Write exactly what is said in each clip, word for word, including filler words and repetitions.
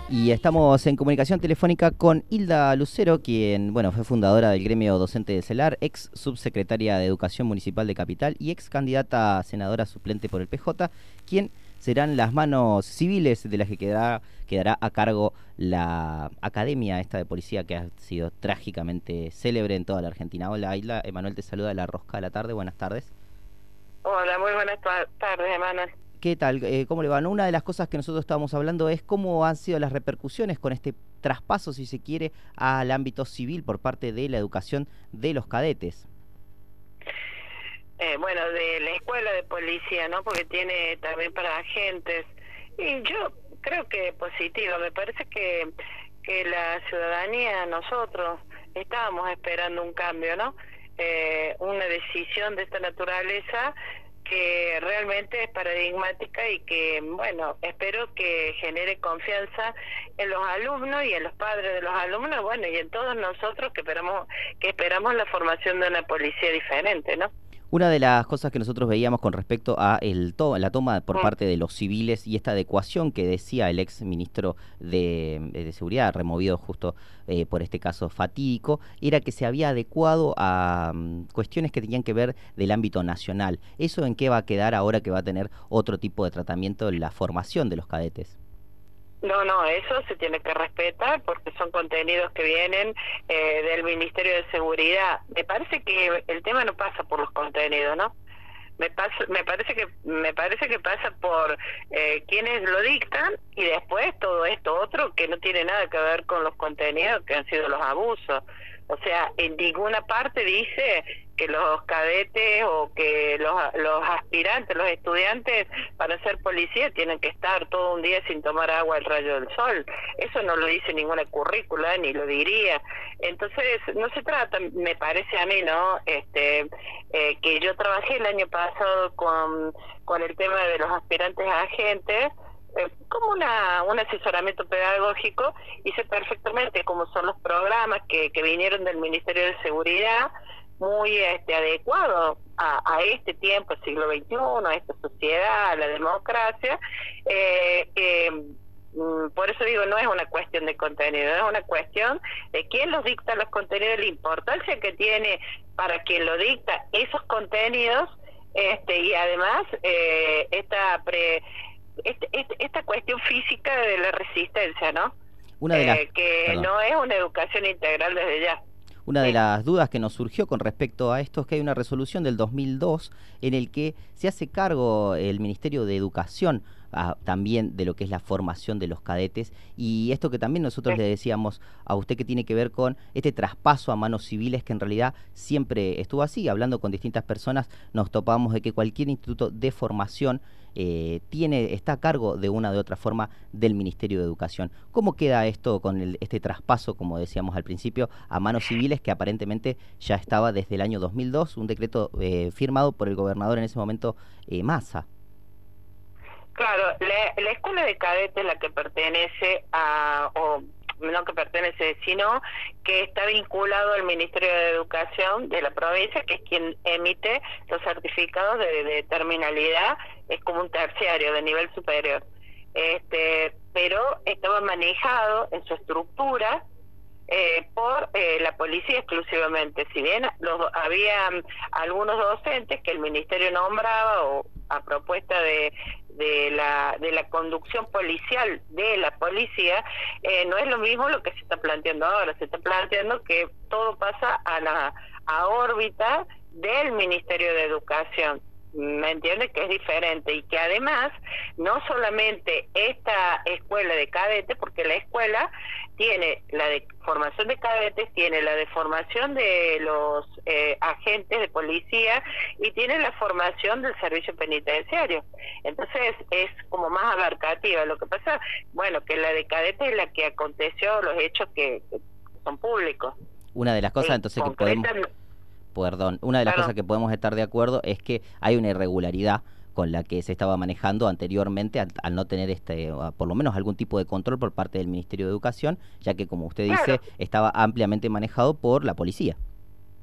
Y estamos en comunicación telefónica con Hilda Lucero, quien, bueno, fue fundadora del gremio docente de CELAR, ex subsecretaria de Educación Municipal de Capital y ex candidata a senadora suplente por el P J, quien serán las manos civiles de las que quedará, quedará a cargo la academia esta de policía que ha sido trágicamente célebre en toda la Argentina. Hola Hilda, Emanuel te saluda de La Rosca de la Tarde, buenas tardes. Hola, muy buenas tardes, Emanuel. ¿Qué tal? Eh, ¿Cómo le va? No, una de las cosas que nosotros estábamos hablando es cómo han sido las repercusiones con este traspaso, si se quiere, al ámbito civil por parte de la educación de los cadetes. Eh, bueno, de la escuela de policía, ¿no? Porque tiene también para agentes. Y yo creo que positivo. Me parece que, que la ciudadanía, nosotros, estábamos esperando un cambio, ¿no? Eh, una decisión de esta naturaleza que realmente es paradigmática y que, bueno, espero que genere confianza en los alumnos y en los padres de los alumnos, bueno, y en todos nosotros que esperamos que esperamos la formación de una policía diferente, ¿no? Una de las cosas que nosotros veíamos con respecto a el to la toma por Mm. parte de los civiles y esta adecuación que decía el ex ministro de, de Seguridad, removido justo eh, por este caso fatídico, era que se había adecuado a um, cuestiones que tenían que ver del ámbito nacional. ¿Eso en qué va a quedar ahora que va a tener otro tipo de tratamiento en la formación de los cadetes? No, no, eso se tiene que respetar porque son contenidos que vienen eh, del Ministerio de Seguridad. Me parece que el tema no pasa por los contenidos, ¿no? Me pasa, me parece que me parece que pasa por eh, quienes lo dictan y después todo esto otro que no tiene nada que ver con los contenidos que han sido los abusos. O sea, en ninguna parte dice que los cadetes o que los, los aspirantes, los estudiantes para ser policía tienen que estar todo un día sin tomar agua al rayo del sol. Eso no lo dice ninguna currícula, ni lo diría. Entonces, no se trata, me parece a mí, ¿no? Este, eh, que yo trabajé el año pasado con, con el tema de los aspirantes a agentes, eh, como una un asesoramiento pedagógico, y sé perfectamente cómo son los programas que, que vinieron del Ministerio de Seguridad, muy este, adecuado a, a este tiempo, el siglo veintiuno, a esta sociedad, a la democracia, eh, que mm, por eso digo, no es una cuestión de contenido, es una cuestión de quién los dicta los contenidos, la importancia que tiene para quien lo dicta esos contenidos, este y además eh, esta pre, este, este, esta cuestión física de la resistencia, ¿no? Una de las, Eh, que perdón. no es una educación integral desde ya. Una de Sí. las dudas que nos surgió con respecto a esto es que hay una resolución del dos mil dos en el que se hace cargo el Ministerio de Educación a, también de lo que es la formación de los cadetes, y esto que también nosotros Sí. le decíamos a usted que tiene que ver con este traspaso a manos civiles que en realidad siempre estuvo así. Hablando con distintas personas nos topamos de que cualquier instituto de formación eh, tiene está a cargo de una u otra forma del Ministerio de Educación. ¿Cómo queda esto con el, este traspaso, como decíamos al principio, a manos civiles que aparentemente ya estaba desde el año dos mil dos, un decreto eh, firmado por el gobernador en ese momento, eh, Massa? Claro, la, la escuela de cadetes, la que pertenece a, o no que pertenece, sino que está vinculado al Ministerio de Educación de la provincia, que es quien emite los certificados de, de terminalidad, es como un terciario de nivel superior. Este, pero estaba manejado en su estructura eh, por eh, la policía exclusivamente. Si bien los, había algunos docentes que el ministerio nombraba o a propuesta de de la de la conducción policial de la policía, eh, no es lo mismo lo que se está planteando ahora. Se está planteando que todo pasa a la a órbita del Ministerio de Educación. ¿Me entiende? Que es diferente y que además no solamente esta escuela de cadetes, porque la escuela tiene la de formación de cadetes, tiene la de formación de los eh, agentes de policía y tiene la formación del servicio penitenciario. Entonces es como más abarcativa. Lo que pasa, bueno, que la de cadetes es la que aconteció, los hechos que, que son públicos. Una de las cosas En entonces que podemos... concreto, Perdón, una de las cosas claro. que podemos estar de acuerdo es que hay una irregularidad con la que se estaba manejando anteriormente al, al no tener este, por lo menos algún tipo de control por parte del Ministerio de Educación, ya que como usted Claro, dice, estaba ampliamente manejado por la policía.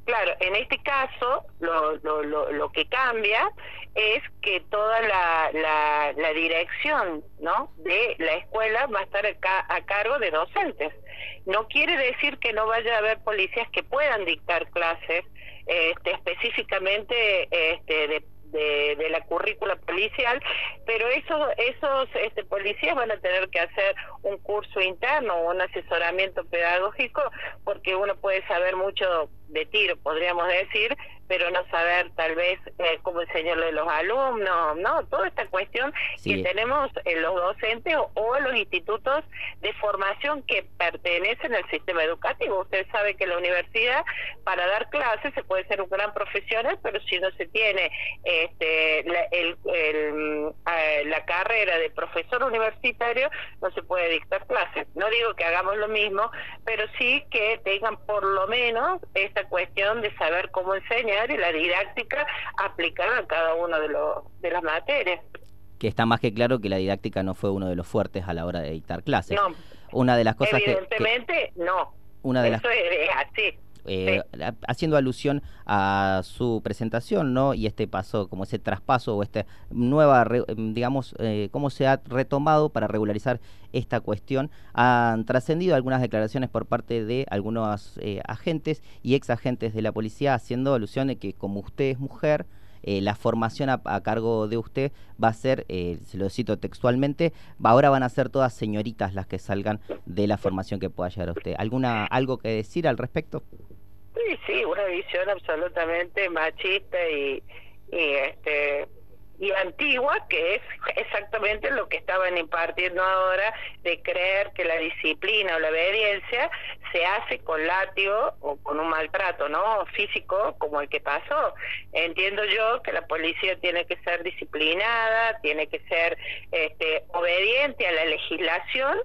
Claro, en este caso lo, lo, lo, lo que cambia es que toda la, la, la dirección, ¿no?, de la escuela va a estar a, ca a cargo de docentes. No quiere decir que no vaya a haber policías que puedan dictar clases este, específicamente este, de De, de la currícula policial, pero esos esos este, policías van a tener que hacer un curso interno o un asesoramiento pedagógico, porque uno puede saber mucho de tiro, podríamos decir, pero no saber tal vez eh, cómo enseñarle a los alumnos, ¿no? Toda esta cuestión sí. que tenemos en los docentes o, o en los institutos de formación que pertenecen al sistema educativo. Usted sabe que la universidad, para dar clases, se puede ser un gran profesional, pero si no se tiene este, la, el, el, eh, la carrera de profesor universitario, no se puede dictar clases. No digo que hagamos lo mismo, pero sí que tengan por lo menos esta cuestión de saber cómo enseñar y la didáctica aplicada a cada una de, los, de las materias. Que está más que claro que la didáctica no fue uno de los fuertes a la hora de dictar clases. No, una de las cosas evidentemente que, que, no. Una de Eso las, es, es así. Eh, sí. Haciendo alusión a su presentación, ¿no? Y este paso, como ese traspaso o esta nueva, re, digamos, eh, cómo se ha retomado para regularizar esta cuestión, han trascendido algunas declaraciones por parte de algunos eh, agentes y ex agentes de la policía haciendo alusión de que como usted es mujer, Eh, la formación a, a cargo de usted va a ser, eh, se lo cito textualmente, ahora van a ser todas señoritas las que salgan de la formación que pueda llegar a usted. ¿Alguna algo que decir al respecto? Sí, sí, una visión absolutamente machista y, y este y antigua, que es exactamente lo que estaban impartiendo ahora, de creer que la disciplina o la obediencia se hace con látigo o con un maltrato, ¿no?, físico, como el que pasó. Entiendo yo que la policía tiene que ser disciplinada, tiene que ser este, obediente a la legislación,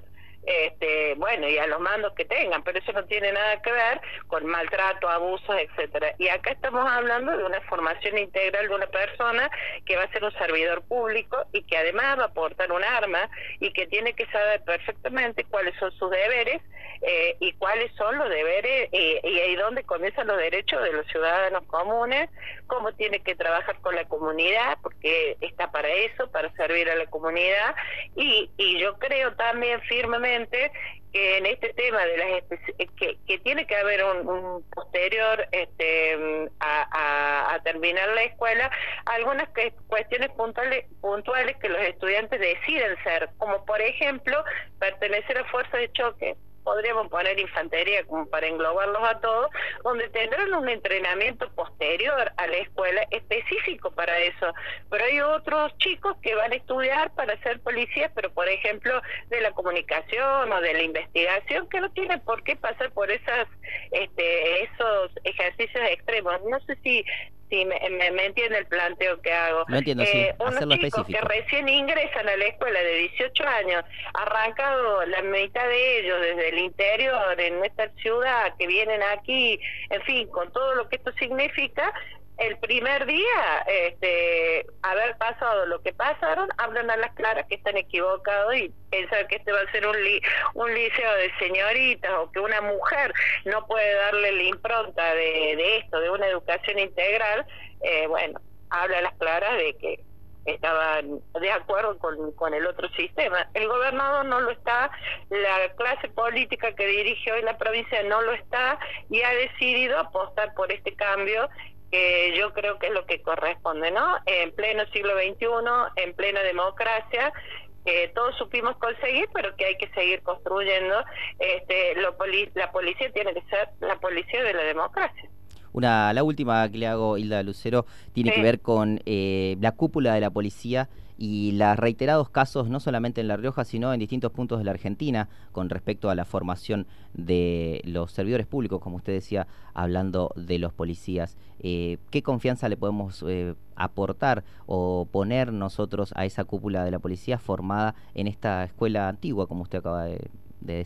este bueno, y a los mandos que tengan, pero eso no tiene nada que ver con maltrato, abusos, etcétera. Y acá estamos hablando de una formación integral de una persona que va a ser un servidor público y que además va a portar un arma y que tiene que saber perfectamente cuáles son sus deberes eh, y cuáles son los deberes eh, y ahí donde comienzan los derechos de los ciudadanos comunes, cómo tiene que trabajar con la comunidad, porque está para eso, para servir a la comunidad, y, y yo creo también firmemente que en este tema de las que, que tiene que haber un, un posterior este a, a, a terminar la escuela, algunas que, cuestiones puntuales puntuales que los estudiantes deciden ser, como por ejemplo pertenecer a fuerzas de choque. Podríamos poner infantería como para englobarlos a todos, donde tendrán un entrenamiento posterior a la escuela específico para eso. Pero hay otros chicos que van a estudiar para ser policías, pero por ejemplo de la comunicación o de la investigación, que no tienen por qué pasar por esas este, esos ejercicios extremos. No sé si Sí, me, me, me entiende el planteo que hago. Lo entiendo, eh, sí. Unos Hacerlo chicos específico. que recién ingresan a la escuela de dieciocho años, arrancado la mitad de ellos desde el interior, en nuestra ciudad, que vienen aquí, en fin, con todo lo que esto significa, el primer día, este, haber pasado lo que pasaron, hablan a las claras que están equivocados y piensan que este va a ser un, li un liceo de señoritas o que una mujer no puede darle la impronta de, de esto, de una educación integral. Eh, bueno, habla a las claras de que estaban de acuerdo con, con el otro sistema. El gobernador no lo está, la clase política que dirige hoy la provincia no lo está y ha decidido apostar por este cambio, que yo creo que es lo que corresponde, ¿no? En pleno siglo veintiuno, en plena democracia, que todos supimos conseguir, pero que hay que seguir construyendo. Este, lo poli la policía tiene que ser la policía de la democracia. Una, la última que le hago, Hilda Lucero, tiene sí. que ver con eh, la cúpula de la policía y los reiterados casos, no solamente en La Rioja, sino en distintos puntos de la Argentina, con respecto a la formación de los servidores públicos, como usted decía, hablando de los policías. Eh, ¿Qué confianza le podemos eh, aportar o poner nosotros a esa cúpula de la policía formada en esta escuela antigua, como usted acaba de, de decir?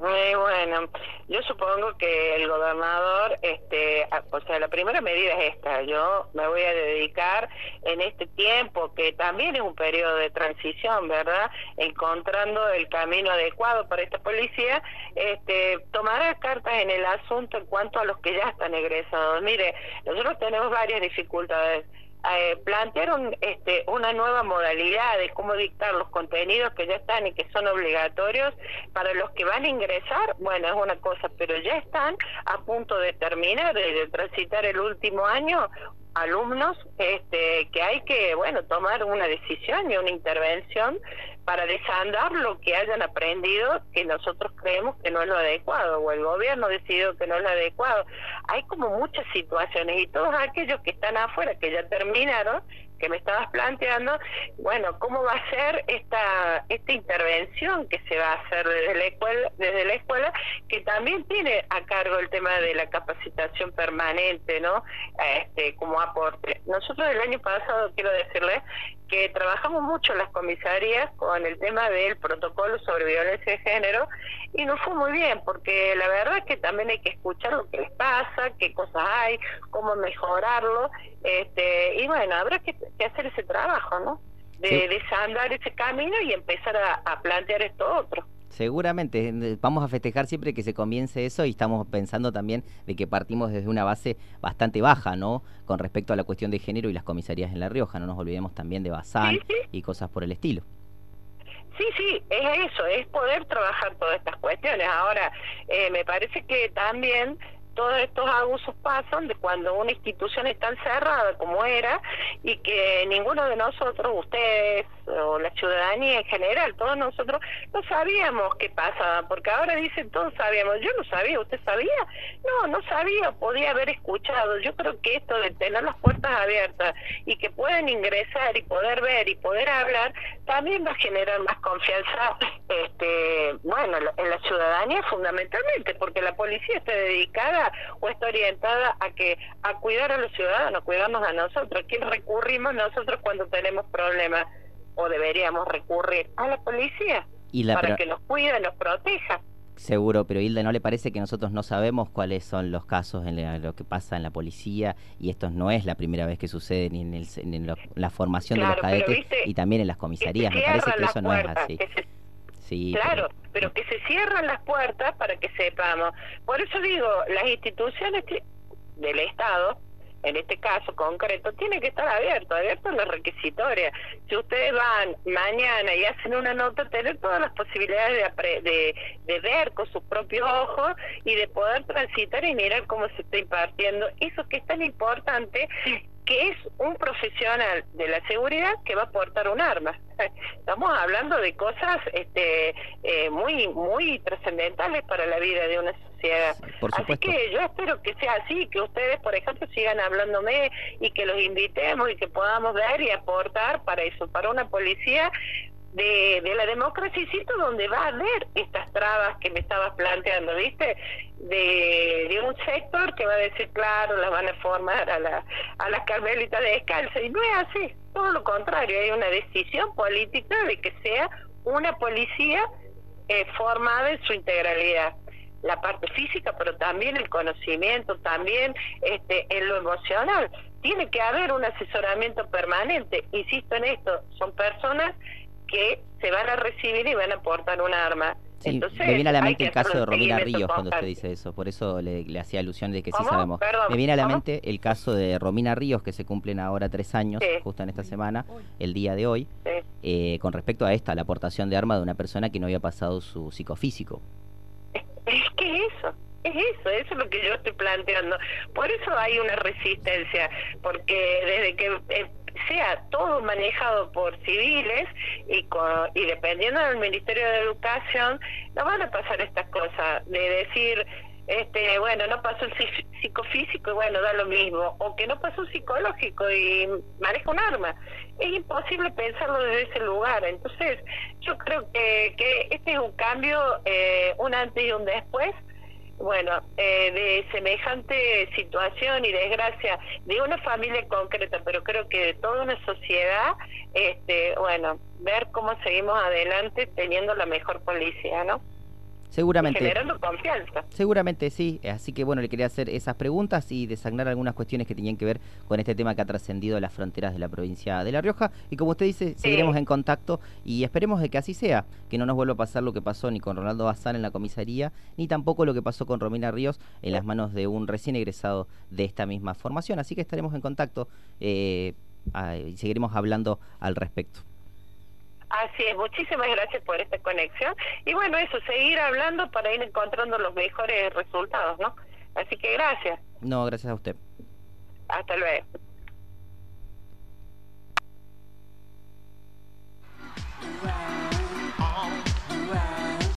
Eh, bueno, yo supongo que el gobernador, este, a- o sea, la primera medida es esta. Yo me voy a dedicar en este tiempo, que también es un periodo de transición, ¿verdad? Encontrando el camino adecuado para esta policía, este, tomará cartas en el asunto en cuanto a los que ya están egresados. Mire, nosotros tenemos varias dificultades. Eh, plantearon este, una nueva modalidad de cómo dictar los contenidos que ya están y que son obligatorios para los que van a ingresar. Bueno, es una cosa, pero ya están a punto de terminar, de, de transitar el último año, alumnos este, que hay que, bueno, tomar una decisión y una intervención para desandar lo que hayan aprendido, que nosotros creemos que no es lo adecuado, o el gobierno decidió que no es lo adecuado. Hay como muchas situaciones, y todos aquellos que están afuera, que ya terminaron, que me estabas planteando, bueno, ¿cómo va a ser esta esta intervención que se va a hacer desde la escuela, desde la escuela, que también tiene a cargo el tema de la capacitación permanente, ¿no? Este, como aporte. Nosotros el año pasado, quiero decirles, que trabajamos mucho en las comisarías con el tema del protocolo sobre violencia de género, y nos fue muy bien, porque la verdad es que también hay que escuchar lo que les pasa, qué cosas hay, cómo mejorarlo, este, y bueno, habrá que, que hacer ese trabajo, ¿no? De Sí. desandar ese camino y empezar a, a plantear esto otro. Seguramente, eh, vamos a festejar siempre que se comience eso y estamos pensando también de que partimos desde una base bastante baja, ¿no? Con respecto a la cuestión de género y las comisarías en La Rioja, no nos olvidemos también de Bazán Sí, sí. y cosas por el estilo. Sí, sí, es eso, es poder trabajar todas estas cuestiones. Ahora, eh, me parece que también todos estos abusos pasan de cuando una institución es tan cerrada como era, y que ninguno de nosotros, ustedes o la ciudadanía en general, todos nosotros no sabíamos qué pasaba, porque ahora dicen todos sabíamos. Yo no sabía, ¿usted sabía? No, no sabía, podía haber escuchado. Yo creo que esto de tener las puertas abiertas y que pueden ingresar y poder ver y poder hablar, también va a generar más confianza, este, bueno, en la ciudadanía fundamentalmente, porque la policía está dedicada o está orientada a que a cuidar a los ciudadanos, cuidarnos a nosotros. ¿A quién recurrimos nosotros cuando tenemos problemas? O deberíamos recurrir a la policía Y la, para pero, que nos cuide, nos proteja. seguro, pero Hilda, ¿no le parece que nosotros no sabemos cuáles son los casos en la- lo que pasa en la policía? Y esto no es la primera vez que sucede ni en, el, en lo- la formación de los Claro, pero cadetes viste y también en las que se comisarías. Me parece cierran que las eso no es puertas, así. que se Sí, Claro, pero, pero que se cierran las puertas para que sepamos. Por eso digo, las instituciones que- del Estado, en este caso concreto, tienen que estar abiertos, abiertos las requisitorias. Si ustedes van mañana y hacen una nota, tener todas las posibilidades de, apre- de, de ver con sus propios ojos y de poder transitar y mirar cómo se está impartiendo eso que es tan importante, que es un profesional de la seguridad que va a portar un arma. Estamos hablando de cosas este, eh, muy muy trascendentales para la vida de una sociedad. por Así supuesto. que yo espero que sea así, que ustedes, por ejemplo, sigan hablándome y que los invitemos y que podamos ver y aportar para eso, para una policía de, de la democracia, insisto, donde va a haber estas trabas que me estabas planteando, ¿viste? De, de un sector que va a decir, claro, las van a formar a, la, a las carmelitas descalzas, y no es así, todo lo contrario, hay una decisión política de que sea una policía eh, formada en su integralidad, la parte física, pero también el conocimiento, también este en lo emocional. Tiene que haber un asesoramiento permanente, insisto en esto, son personas que se van a recibir y van a portar un arma. Sí, Entonces, me viene a la hay mente que el caso hacer de un Romina seguimiento Ríos cuando usted constante. dice eso, por eso le, le hacía alusión de que sí ¿Cómo? sabemos. Perdón, Me viene a la ¿cómo? mente el caso de Romina Ríos, que se cumplen ahora tres años, Sí. justo en esta semana, el día de hoy, Sí. eh, con respecto a esta, la aportación de arma de una persona que no había pasado su psicofísico. Es que eso, es eso, eso es lo que yo estoy planteando. Por eso hay una resistencia, porque desde que eh, sea todo manejado por civiles y, con, y dependiendo del Ministerio de Educación, no van a pasar estas cosas de decir, este bueno, no pasó el psi- psicofísico y bueno, da lo mismo, o que no pasó psicológico y maneja un arma. Es imposible pensarlo desde ese lugar. Entonces yo creo que, que este es un cambio, eh, un antes y un después, bueno, eh, de semejante situación y desgracia de una familia concreta, pero creo que de toda una sociedad, este bueno, ver cómo seguimos adelante teniendo la mejor policía, ¿no? Seguramente. Generando confianza. Seguramente sí, así que bueno, le quería hacer esas preguntas y desagnar algunas cuestiones que tenían que ver con este tema que ha trascendido las fronteras de la provincia de La Rioja. Y como usted dice, Sí. seguiremos en contacto y esperemos de que así sea, que no nos vuelva a pasar lo que pasó ni con Ronaldo Bazán en la comisaría, ni tampoco lo que pasó con Romina Ríos en las manos de un recién egresado de esta misma formación. Así que estaremos en contacto eh, y seguiremos hablando al respecto. Así es, muchísimas gracias por esta conexión. Y bueno, eso, seguir hablando para ir encontrando los mejores resultados, ¿no? Así que gracias. No, gracias a usted. Hasta luego.